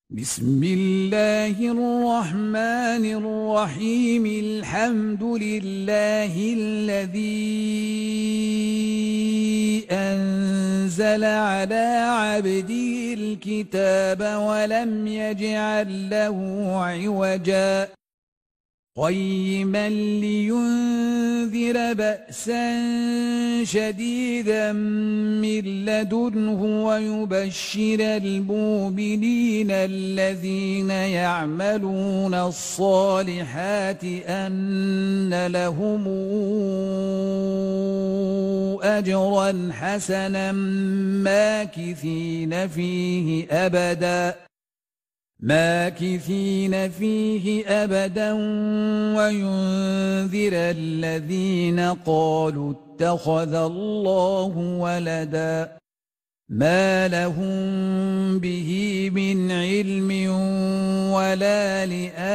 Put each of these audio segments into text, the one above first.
بسم الله الرحمن الرحيم. الحمد لله الذي أنزل على عبده الكتاب ولم يجعل له عوجا قيما لينذر بأسا شديدا من لدنه ويبشر المؤمنين الذين يعملون الصالحات أن لهم أجرا حسنا ماكثين فيه أبدا وينذر الذين قالوا اتخذ الله ولدا ما لهم به من علم ولا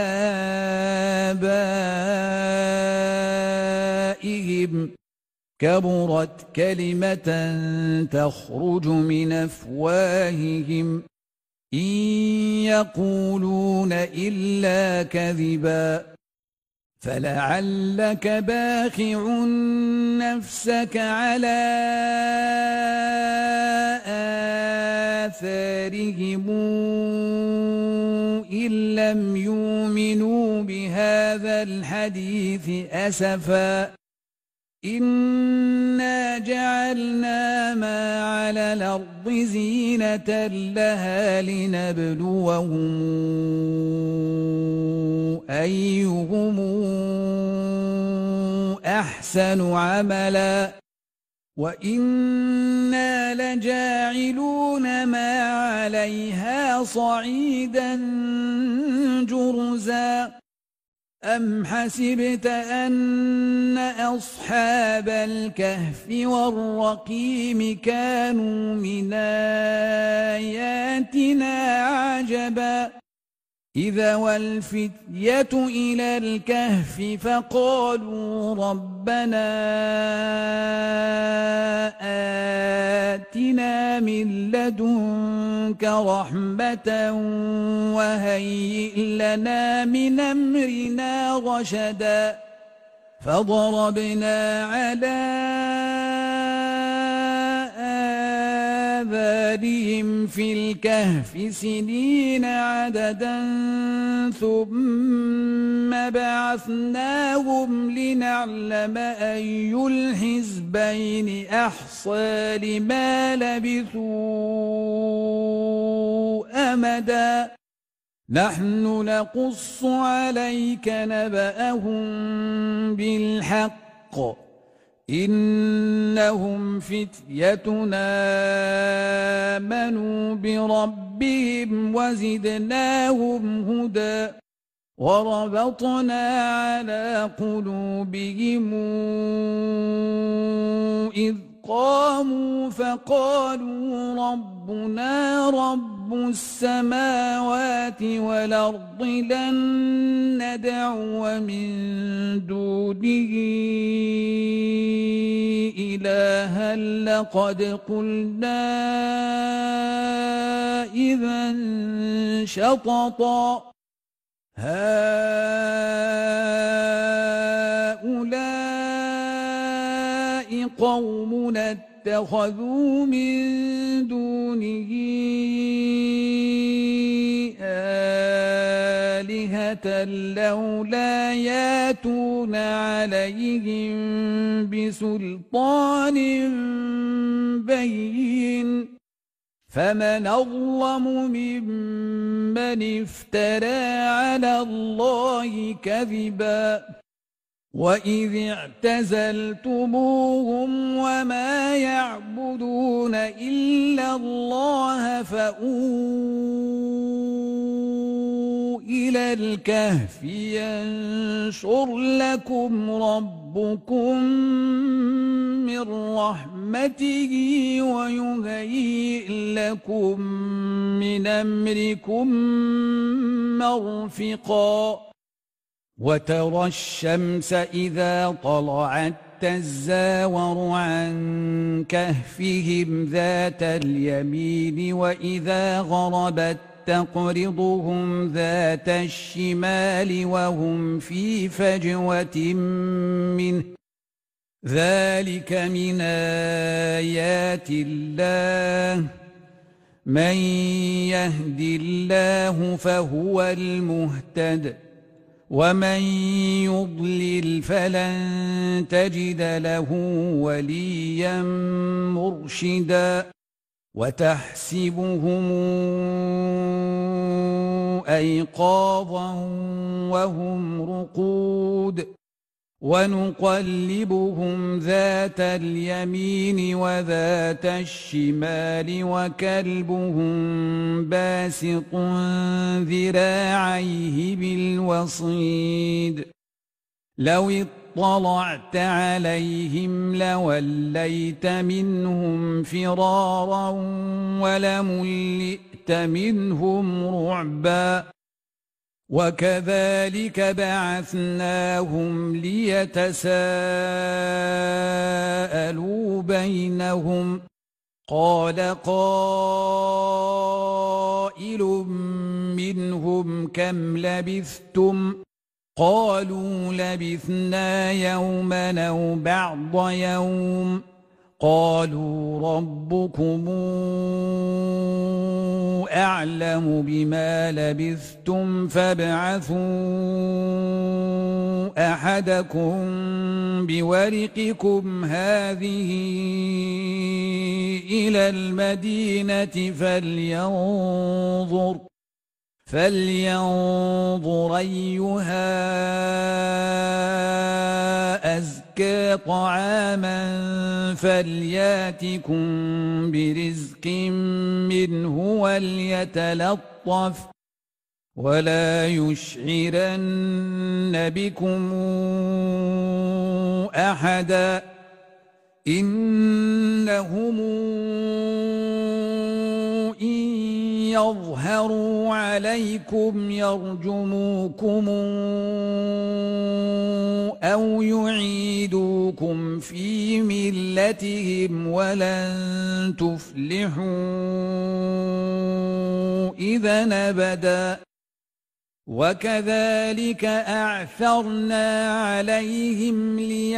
لآبائهم كبرت كلمة تخرج من أفواههم إن يقولون إلا كذبا فلعلك باخع نفسك على آثارهم إن لم يؤمنوا بهذا الحديث أسفا إنا جعلنا ما على الأرض زينة لها لنبلوهم أيهم أحسن عملا وإنا لجاعلون ما عليها صعيدا جرزا أم حسبت أن أصحاب الكهف والرقيم كانوا من آياتنا عجبا إذا والفتية إلى الكهف فقالوا ربنا آتنا من لدنك رحمة وهيئ لنا من أمرنا رشدا فضربنا على آذانهم في الكهف سنين عددا ثم بعثناهم لنعلم أي الحزبين أحصى لما لبثوا أمدا نحن نقص عليك نبأهم بالحق إنهم فتيتنا آمنوا بربهم وزدناهم هدى وربطنا على قلوبهم إذ قاموا فقالوا ربنا رب السماوات والأرض لن ندعو من دونه إلها لقد قلنا إذا شططا هؤلاء قومنا اتخذوا من دونه آلهة لولا ياتون عليهم بسلطان بين فمن أظلم ممن افترى على الله كذبا وإذ اعتزلتموهم وما يعبدون إلا الله فأووا إلى الكهف ينشر لكم ربكم من رحمته ويهيئ لكم من أمركم مرفقا وترى الشمس إذا طلعت تزاور عن كهفهم ذات اليمين وإذا غربت تقرضهم ذات الشمال وهم في فجوة منه ذلك من آيات الله من يهد الله فهو المهتد ومن يضلل فلن تجد له وليا مرشدا وتحسبهم أيقاظا وهم رقود ونقلبهم ذات اليمين وذات الشمال وكلبهم باسط ذراعيه بالوصيد لو اطلعت عليهم لوليت منهم فرارا ولملئت منهم رعبا وكذلك بعثناهم ليتساءلوا بينهم قال قائل منهم كم لبثتم قالوا لبثنا يوما أو بعض يوم قالوا ربكم أعلم بما لبثتم فابعثوا أحدكم بورقكم هذه إلى المدينة فلينظر أيها أزكى طعاما فلياتكم برزق منه وليتلطف ولا يشعرن بكم أحدا إنهم إن يظهروا عليكم يرجموكم أو يعيدوكم في ملتهم ولن تفلحوا إذا أبدا وكذلك أعثرنا عليهم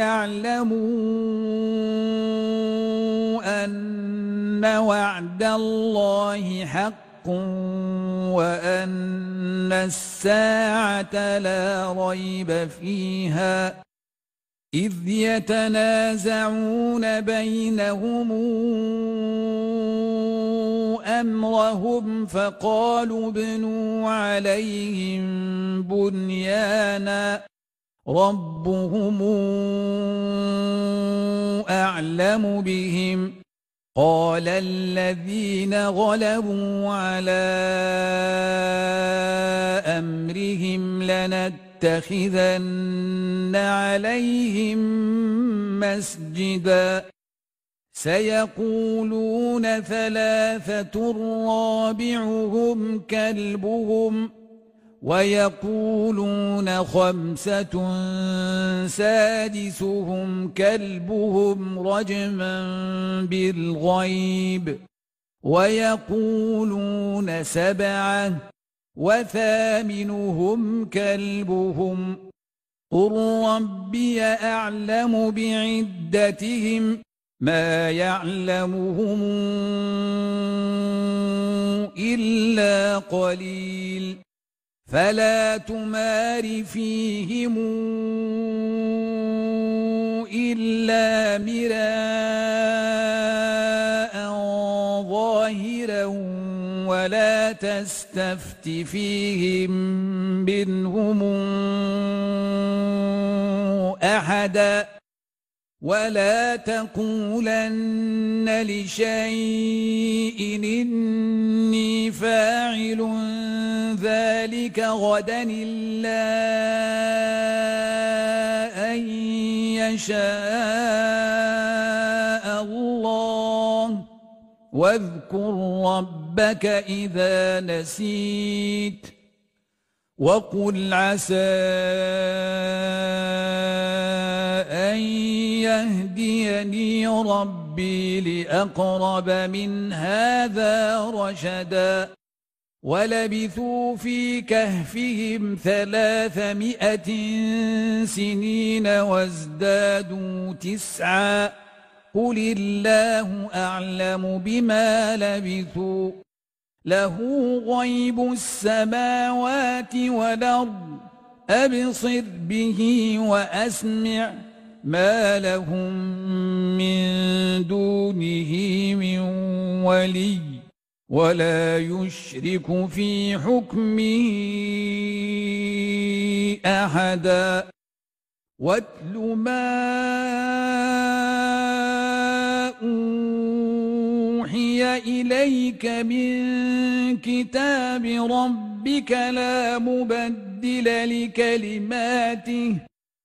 ليعلموا أن وعد الله حق وأن الساعة لا ريب فيها إذ يتنازعون بينهم أمرهم فقالوا ابنوا عليهم بنيانا ربهم أعلم بهم قال الذين غلبوا على أمرهم لنتخذن عليهم مسجدا سيقولون ثلاثة رابعهم كلبهم ويقولون خمسة سادسهم كلبهم رجما بالغيب ويقولون سبعة وثامنهم كلبهم قل ربي أعلم بعدتهم ما يعلمهم إلا قليل فلا تمار فيهم إلا مراء ظاهرا ولا تستفت فيهم منهم أحدا ولا تقولن لشيء إني فاعل ذلك غدا إلا أن يشاء الله واذكر ربك إذا نسيت وقل عسى أن يهديني ربي لأقرب من هذا رشدا ولبثوا في كهفهم 300 سنين وازدادوا 9 قل الله أعلم بما لبثوا له غيب السماوات والأرض أبصر به وأسمع ما لهم من دونه من ولي ولا يشرك في حكمه أحدا واتل ما أوحي إليك من كتاب ربك لا مبدل لكلماته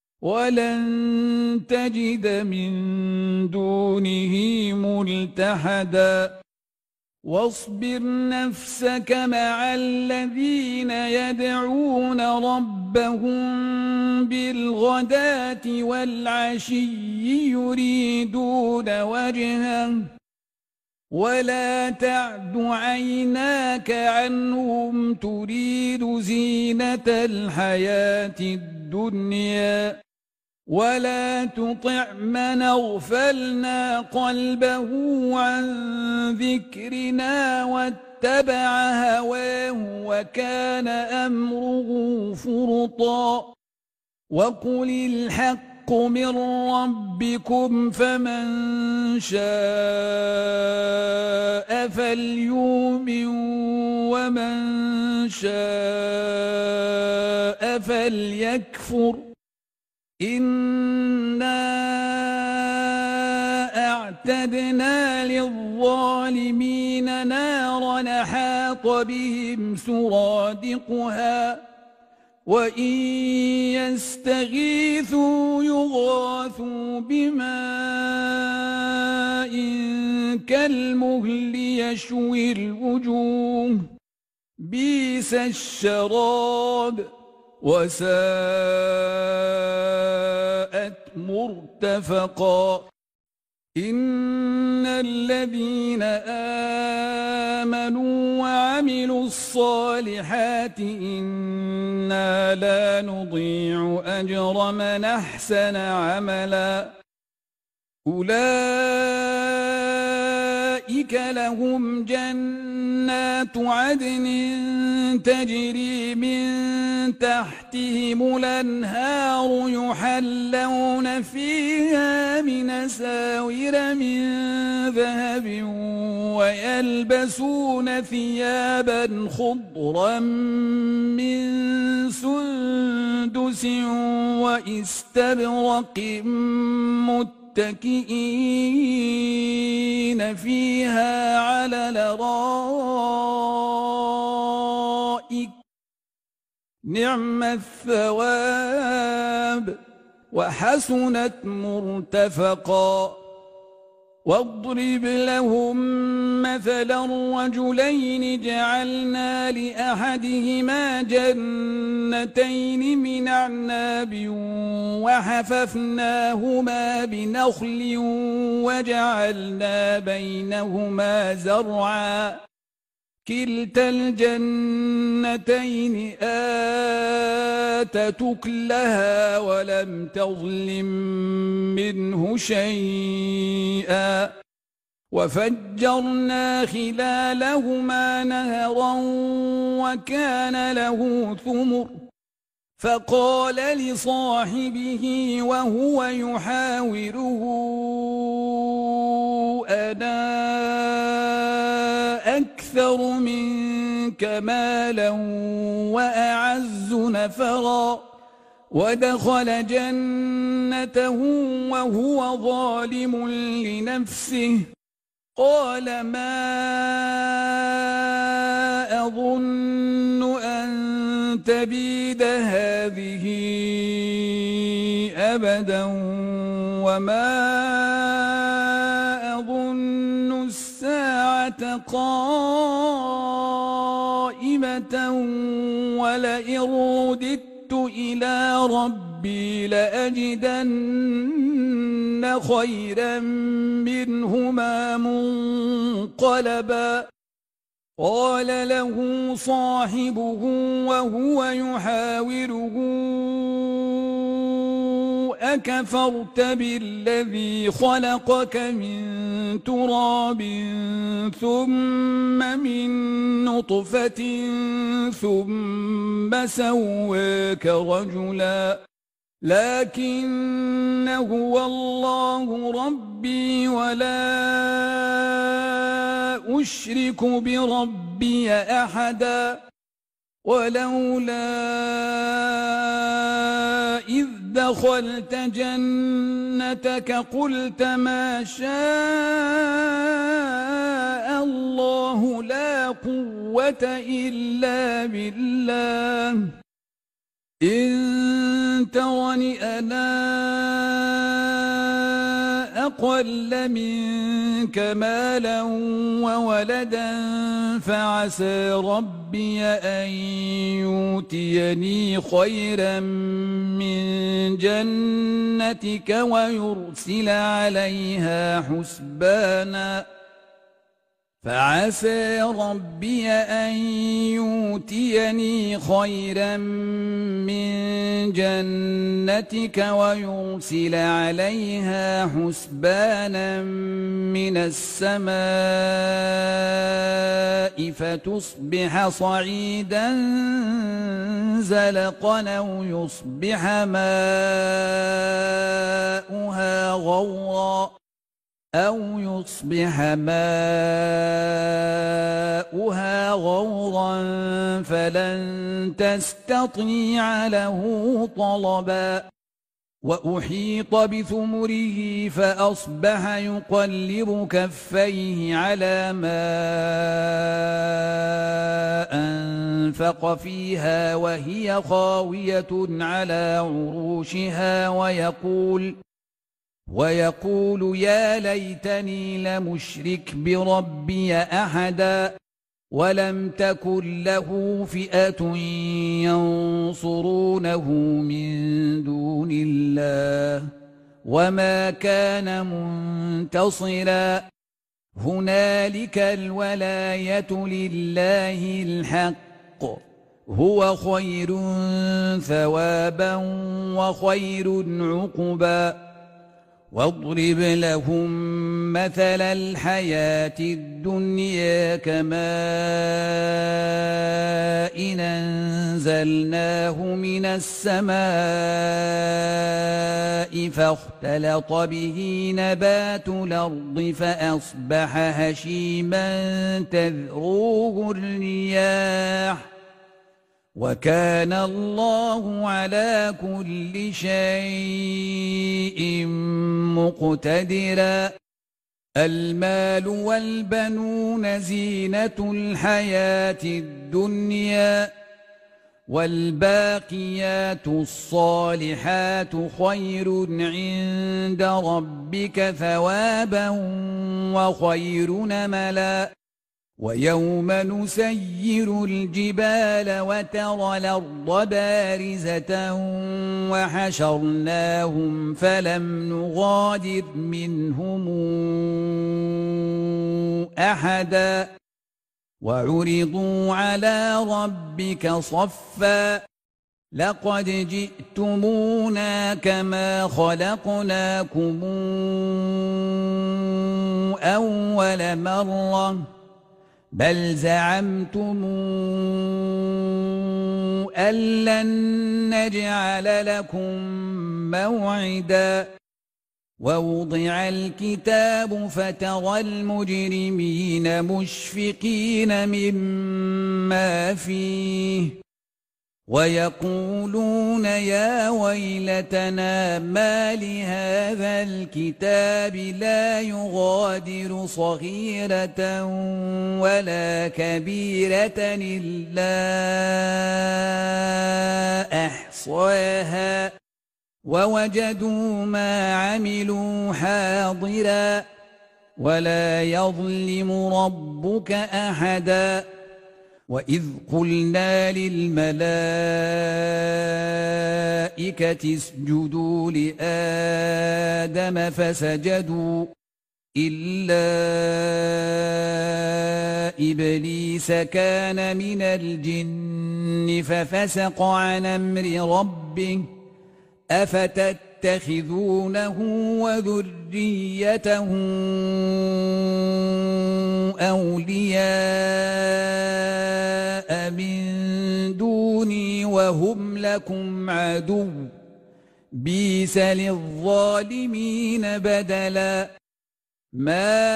ولن تجد من دونه ملتحدا واصبر نفسك مع الذين يدعون ربهم بالغداة والعشي يريدون وجهه ولا تعد عيناك عنهم تريد زينة الحياة الدنيا ولا تطع من أغفلنا قلبه عن ذكرنا واتبع هواه وكان أمره فرطا وقل الحق من ربكم فمن شاء فليؤمن ومن شاء فليكفر إنا أعتدنا للظالمين نارا أحاط بهم سرادقها وإن يستغيثوا يغاثوا بماء كالمهل يشوي الوجوه بئس الشراب وساءت مرتفقا إن الذين آمنوا وعملوا الصالحات إنا لا نضيع أجر من أحسن عملا أولئك لهم جنات عدن تجري من تحتهم الأنهار يحلون فيها من أساور من ذهب ويلبسون ثيابا خضرا من سندس واستبرق متكئين فيها على الأرائك نعم الثواب وحسنت مرتفقا واضرب لهم مثلا رجلين جعلنا لأحدهما جنتين من أعناب وحففناهما بنخل وجعلنا بينهما زرعا كلتا الجنتين آتت أكلها ولم تظلم منه شيئا وفجرنا خلالهما نهرا وكان له ثمر فقال لصاحبه وهو يحاوره أنا أكثر منك مالا وأعز نفرا ودخل جنته وهو ظالم لنفسه قال ما أظن أن تبيد هذه أبدا وما أظن الساعة قائمة ولئن رددت إلى ربي لأجدن خيرا منهما منقلبا قال له صاحبه وهو يحاوره أكفرت بالذي خلقك من تراب ثم من نطفة ثم سواك رجلا لكن هو الله ربي ولا أشرك بربي أحدا ولولا إذ دخلت جنتك قلت ما شاء الله لا قوة إلا بالله إن ترني أنا أقل منك مالا وولدا فعسى ربي أن يؤتيني خيرا من جنتك ويرسل عليها حسبانا فعسى ربي أن يؤتيني خيرا من جنتك ويرسل عليها حسبانا من السماء فتصبح صعيدا زلقا أو يصبح ماؤها غورا فلن تستطيع له طلبا وأحيط بثمره فأصبح يقلب كفيه على ما أنفق فيها وهي خاوية على عروشها ويقول يا ليتني لمشرك بربي أحدا ولم تكن له فئة ينصرونه من دون الله وما كان منتصرا هنالك الولاية لله الحق هو خير ثوابا وخير عقبا واضرب لهم مثل الحياة الدنيا كماء إن أنزلناه من السماء فاختلط به نبات الأرض فأصبح هشيما تذروه الرياح وكان الله على كل شيء مقتدرا المال والبنون زينة الحياة الدنيا والباقيات الصالحات خير عند ربك ثوابا وخير نملا ويوم نسير الجبال وترى الأرض بارزة وحشرناهم فلم نغادر منهم أحدا وعرضوا على ربك صفا لقد جئتمونا كما خلقناكم أول مرة بل زعمتم أن لن نجعل لكم موعدا ووضع الكتاب فترى المجرمين مشفقين مما فيه ويقولون يا ويلتنا ما لهذا الكتاب لا يغادر صغيرة ولا كبيرة إلا أحصاها ووجدوا ما عملوا حاضرا ولا يظلم ربك أحدا وإذ قلنا للملائكة اسجدوا لآدم فسجدوا إلا إبليس كان من الجن ففسق عن أمر ربه أفتتخذونه وذريته أولياء من دوني وهم لكم عدو بئس للظالمين بدلا ما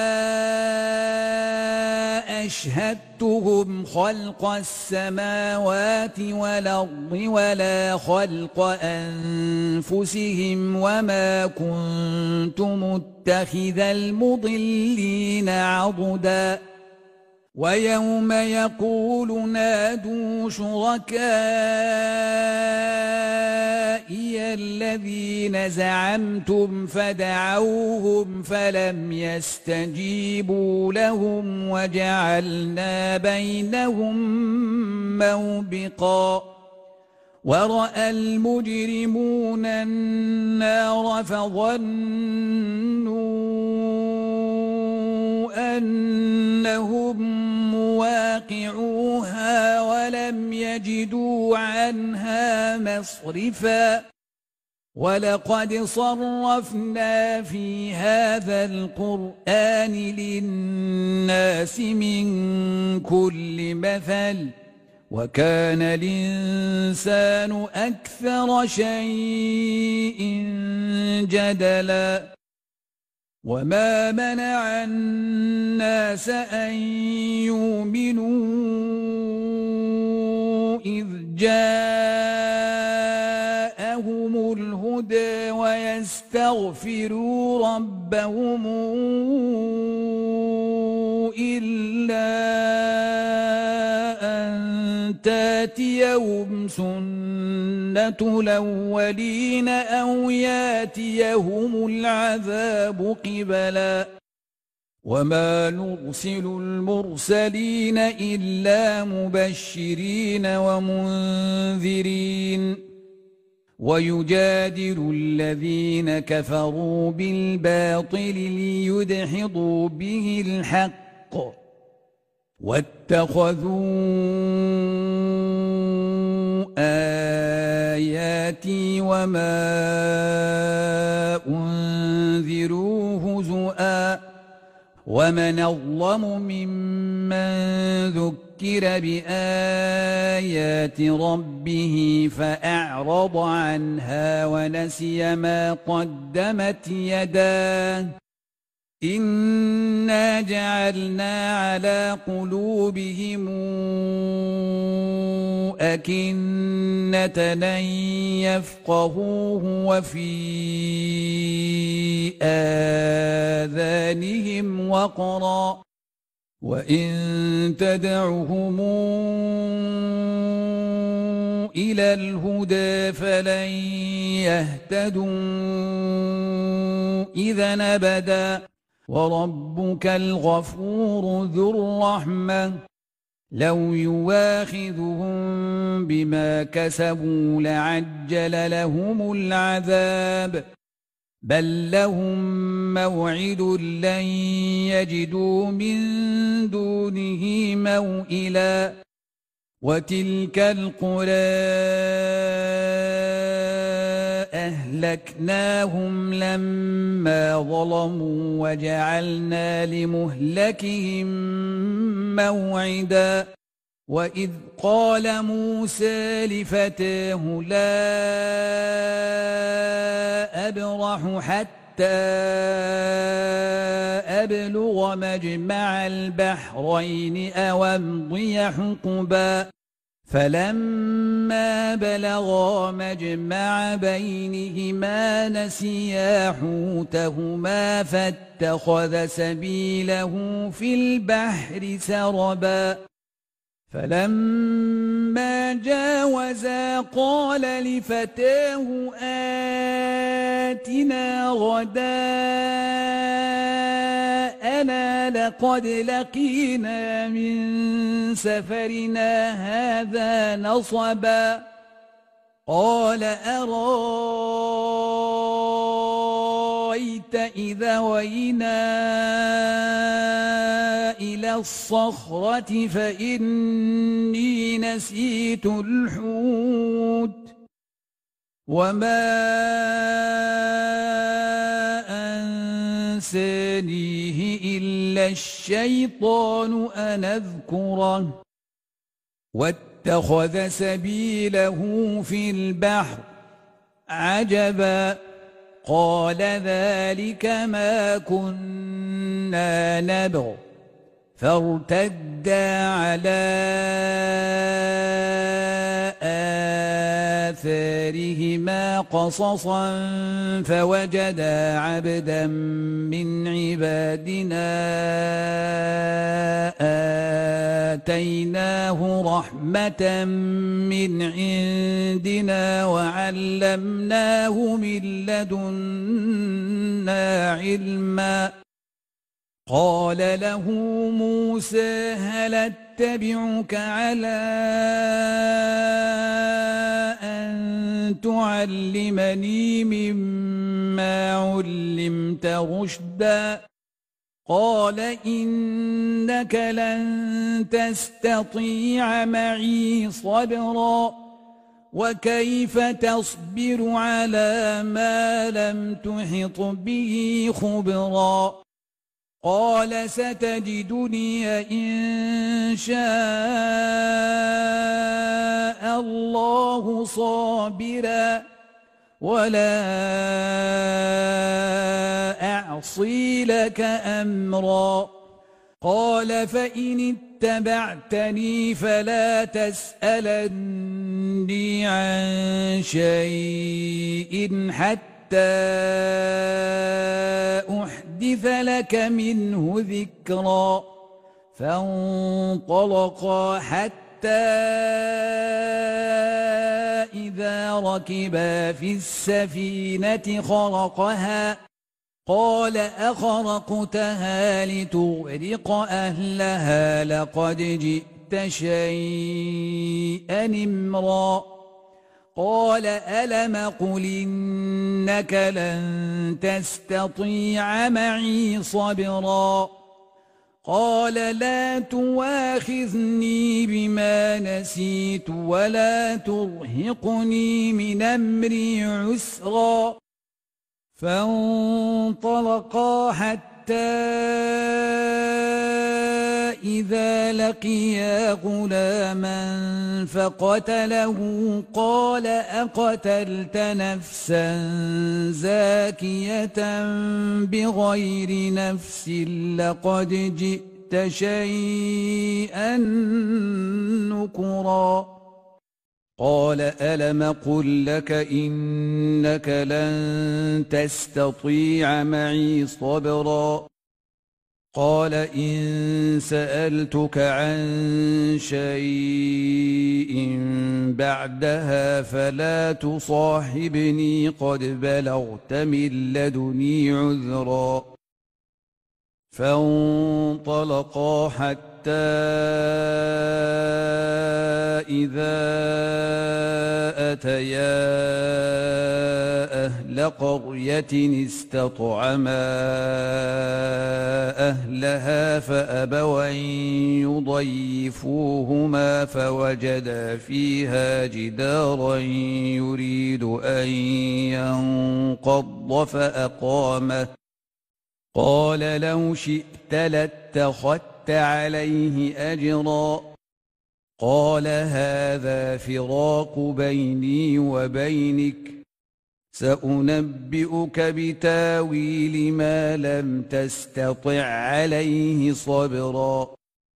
أشهدتهم خلق السماوات والأرض ولا خلق أنفسهم وما كنت متخذ المضلين عضدا ويوم يقول نادوا شركائي الذين زعمتم فدعوهم فلم يستجيبوا لهم وجعلنا بينهم موبقا ورأى المجرمون النار فظنوا أنهم مواقعوها ولم يجدوا عنها مصرفا ولقد صرفنا في هذا القرآن للناس من كل مثل وكان الإنسان أكثر شيء جدلا وما منع الناس أن يؤمنوا إذ جاءهم الهدى ويستغفروا ربهم إلا أن تاتيهم سنة الأولين أو ياتيهم العذاب قبلا وما نرسل المرسلين إلا مبشرين ومنذرين ويجادل الذين كفروا بالباطل ليدحضوا به الحق واتخذوا آياتي وما أنذروا هزؤا ومن أظلم ممن ذكر بآيات ربه فأعرض عنها ونسي ما قدمت يداه إنا جعلنا على قلوبهم أكنة أن يفقهوه وفي آذانهم وقرا وإن تدعهم إلى الهدى فلن يهتدوا إذا أبدا وربك الغفور ذو الرحمة لو يواخذهم بما كسبوا لعجل لهم العذاب بل لهم موعد لن يجدوا من دونه موئلا وتلك القرى أهلكناهم لما ظلموا وجعلنا لمهلكهم موعدا وإذ قال موسى لفتاه لا أبرح حتى أبلغ مجمع البحرين أو أمضي حقبا فلما بلغا مجمع بينهما نسيا حوتهما فاتخذ سبيله في البحر سربا فلما جاوزا قال لفتاه آتنا غداءنا لقد لقينا من سفرنا هذا نصبا قال أرايت أرأيت إذا وينا إلى الصخرة فإني نسيت الحوت وما أنسانيه إلا الشيطان أن أذكره واتخذ سبيله في البحر عجبا قال ذلك ما كنا نبغ فارتدا على آثارهما قصصا فوجدا عبدا من عبادنا آتيناه رحمة من عندنا وعلمناه من لدنا علما قال له موسى هل أتبعك على أن تعلمني مما علمت رشدا قال إنك لن تستطيع معي صبرا وكيف تصبر على ما لم تحط به خبرا قال ستجدني إن شاء الله صابرا ولا أعصي لك أمرا قال فإن اتبعتني فلا تسألني عن شيء حتى أحدث لك منه ذكرا فانطلقا حتى إذا ركبا في السفينة خرقها قال أخرقتها لتغرق أهلها لقد جئت شيئا إمرا قال ألم قل إنك لن تستطيع معي صبرا قال لا تواخذني بما نسيت ولا ترهقني من أمري عسرا فانطلقا حتى إذا لقيا غلاما فقتله قال أقتلت نفسا زاكية بغير نفس لقد جئت شيئا نكرا قال ألم قل لك إنك لن تستطيع معي صبرا قال إن سألتك عن شيء بعدها فلا تصاحبني قد بلغت من لدني عذرا فانطلقا حتى إذا أتيا أهل قرية استطعما أهلها فأبوا أن يضيفوهما فوجدا فيها جدارا يريد أن ينقض فأقامه قال لو شئت لاتخذت عليه أجرا قال هذا فراق بيني وبينك سأنبئك بتاويل ما لم تستطع عليه صبرا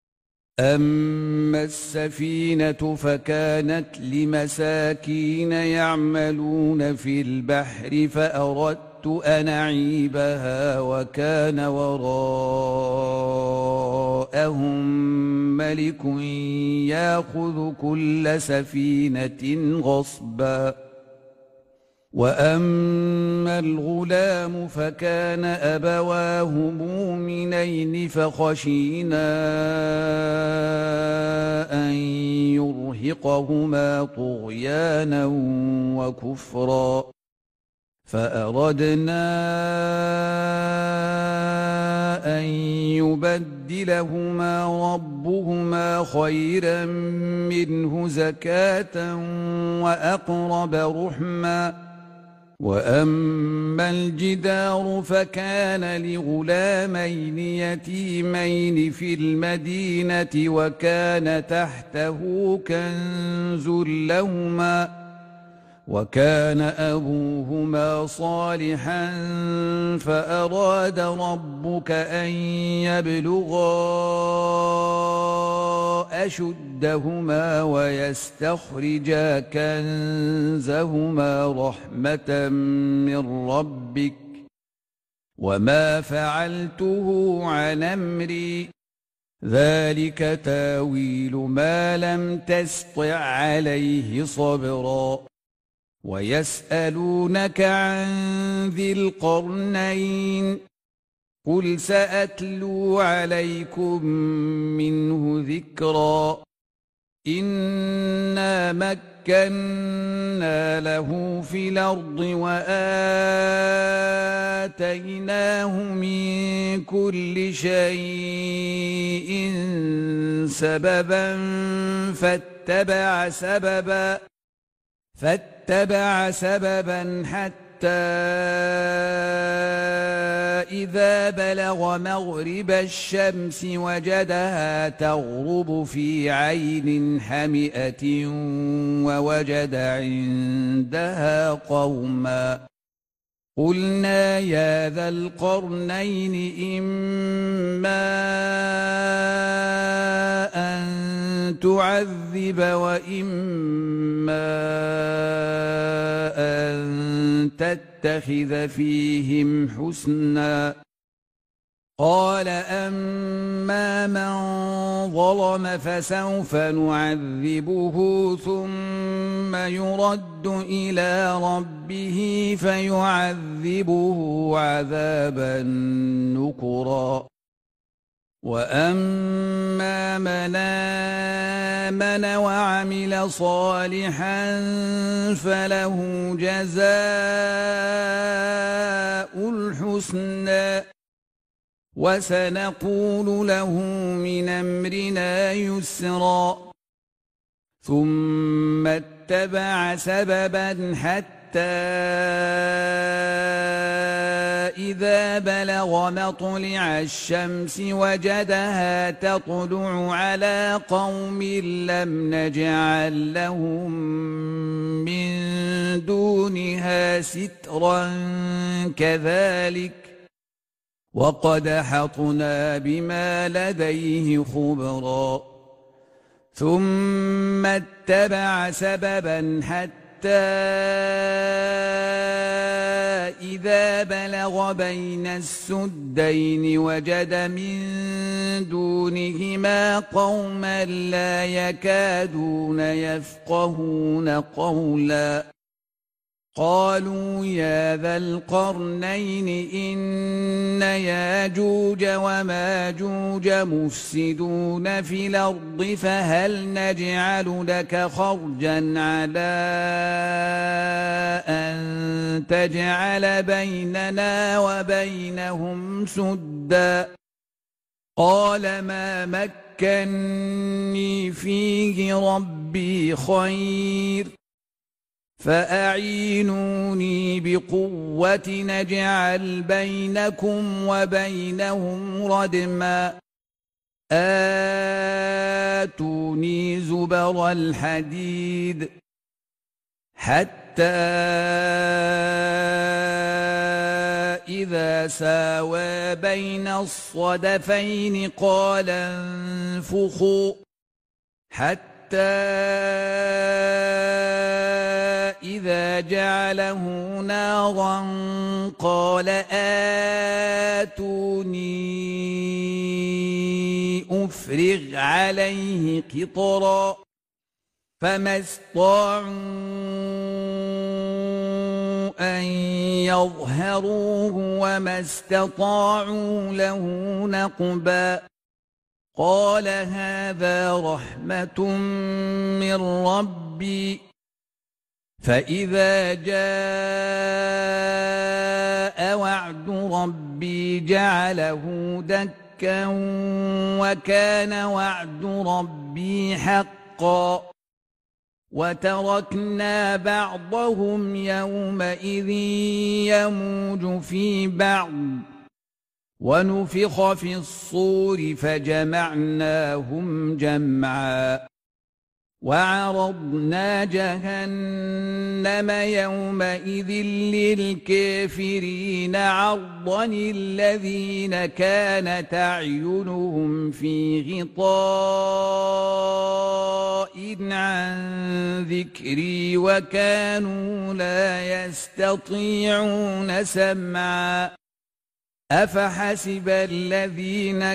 أما السفينة فكانت لمساكين يعملون في البحر فأردت أن أعيبها وكان وراءهم ملك يأخذ كل سفينة غصبا وأما الغلام فكان أبواه مؤمنين فخشينا أن يرهقهما طغيانا وكفرا فأردنا أن يبدلهما ربهما خيرا منه زكاة وأقرب رحما وأما الجدار فكان لغلامين يتيمين في المدينة وكان تحته كنز لهما وكان أبوهما صالحا فأراد ربك أن يبلغا أشدهما ويستخرجا كنزهما رحمة من ربك وما فعلته عن أمري ذلك تاويل ما لم تسطع عليه صبرا ويسألونك عن ذي القرنين قل سأتلو عليكم منه ذكرا إنا مكنا له في الأرض وآتيناه من كل شيء سببا فاتبع سببا حتى إذا بلغ مغرب الشمس وجدها تغرب في عين حمئة ووجد عندها قوما قلنا يا ذا القرنين إما أن تعذب وإما أن تتخذ فيهم حسنا قال أما من ظلم فسوف نعذبه ثم يرد إلى ربه فيعذبه عذابا نكرا وأما من آمن وعمل صالحا فله جزاء الحسنى وسنقول له من أمرنا يسرا ثم اتبع سببا حتى إذا بلغ مطلع الشمس وجدها تطلع على قوم لم نجعل لهم من دونها سترا كذلك وقد حطنا بما لديه خبرا ثم اتبع سببا حتى إذا بلغ بين السدين وجد من دونهما قوما لا يكادون يفقهون قولا قالوا يا ذا القرنين إن ياجوج وماجوج مفسدون في الأرض فهل نجعل لك خرجا على أن تجعل بيننا وبينهم سدا قال ما مكني فيه ربي خير فأعينوني بقوة نجعل بينكم وبينهم ردما آتوني زبر الحديد حتى إذا ساوى بين الصدفين قال انفخوا حتى إذا جعله نارا قال آتوني أفرغ عليه قطرا فما استطاعوا أن يظهروه وما استطاعوا له نقبا قال هذا رحمة من ربي فإذا جاء وعد ربي جعله دكا وكان وعد ربي حقا وتركنا بعضهم يومئذ يموج في بعض ونفخ في الصور فجمعناهم جمعا وعرضنا جهنم يومئذ للكافرين عرضا الذين كانت أعينهم في غطاء عن ذكري وكانوا لا يستطيعون سمعا أفحسب الذين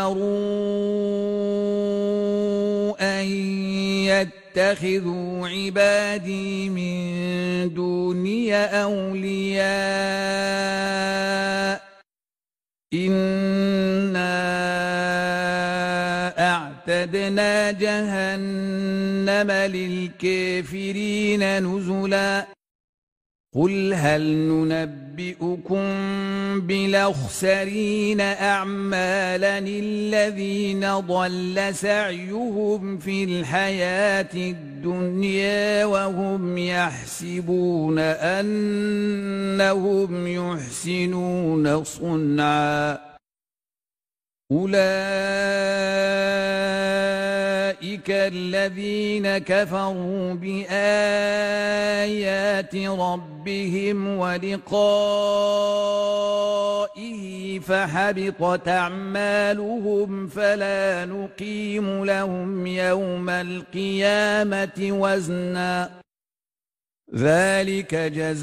كفروا أن يتخذوا عبادي من دوني أولياء إنا أعتدنا جهنم للكافرين نزلا قل هل ننبئكم بالأخسرين أعمالا الذين ضل سعيهم في الحياة الدنيا وهم يحسبون أنهم يحسنون صنعا أولئك الذين كفروا بآيات ربهم ولقائه فحبطت أعمالهم فلا نقيم لهم يوم القيامة وزنا ذلك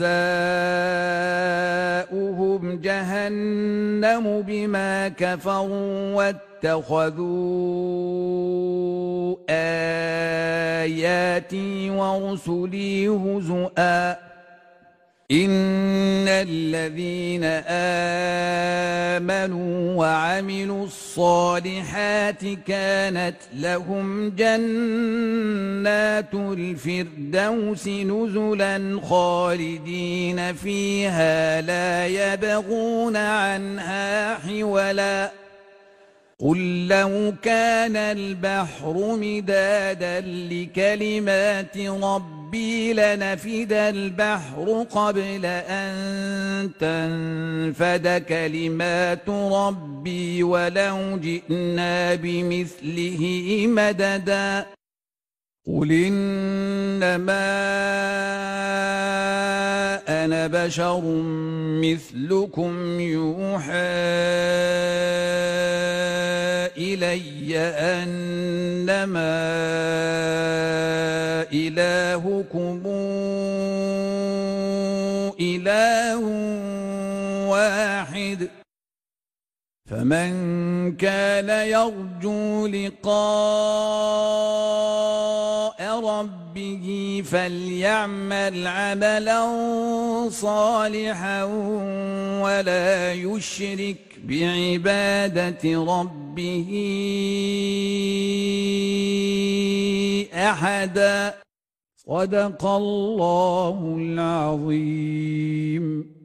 جزاؤهم جهنم بما كفروا واتخذوا آياتي ورسلي هزؤا إن الذين آمنوا وعملوا الصالحات كانت لهم جنات الفردوس نزلا خالدين فيها لا يبغون عنها حولا قل لو كان البحر مدادا لكلمات ربي لنفد البحر قبل أن تنفد كلمات ربي ولو جئنا بمثله مددا قل إنما أنا بشر مثلكم يوحى إلي أنما إلهكم إله واحد فمن كان يرجو لقاء ربه فليعمل عملا صالحا ولا يشرك بعبادة ربه أحدا صدق الله العظيم.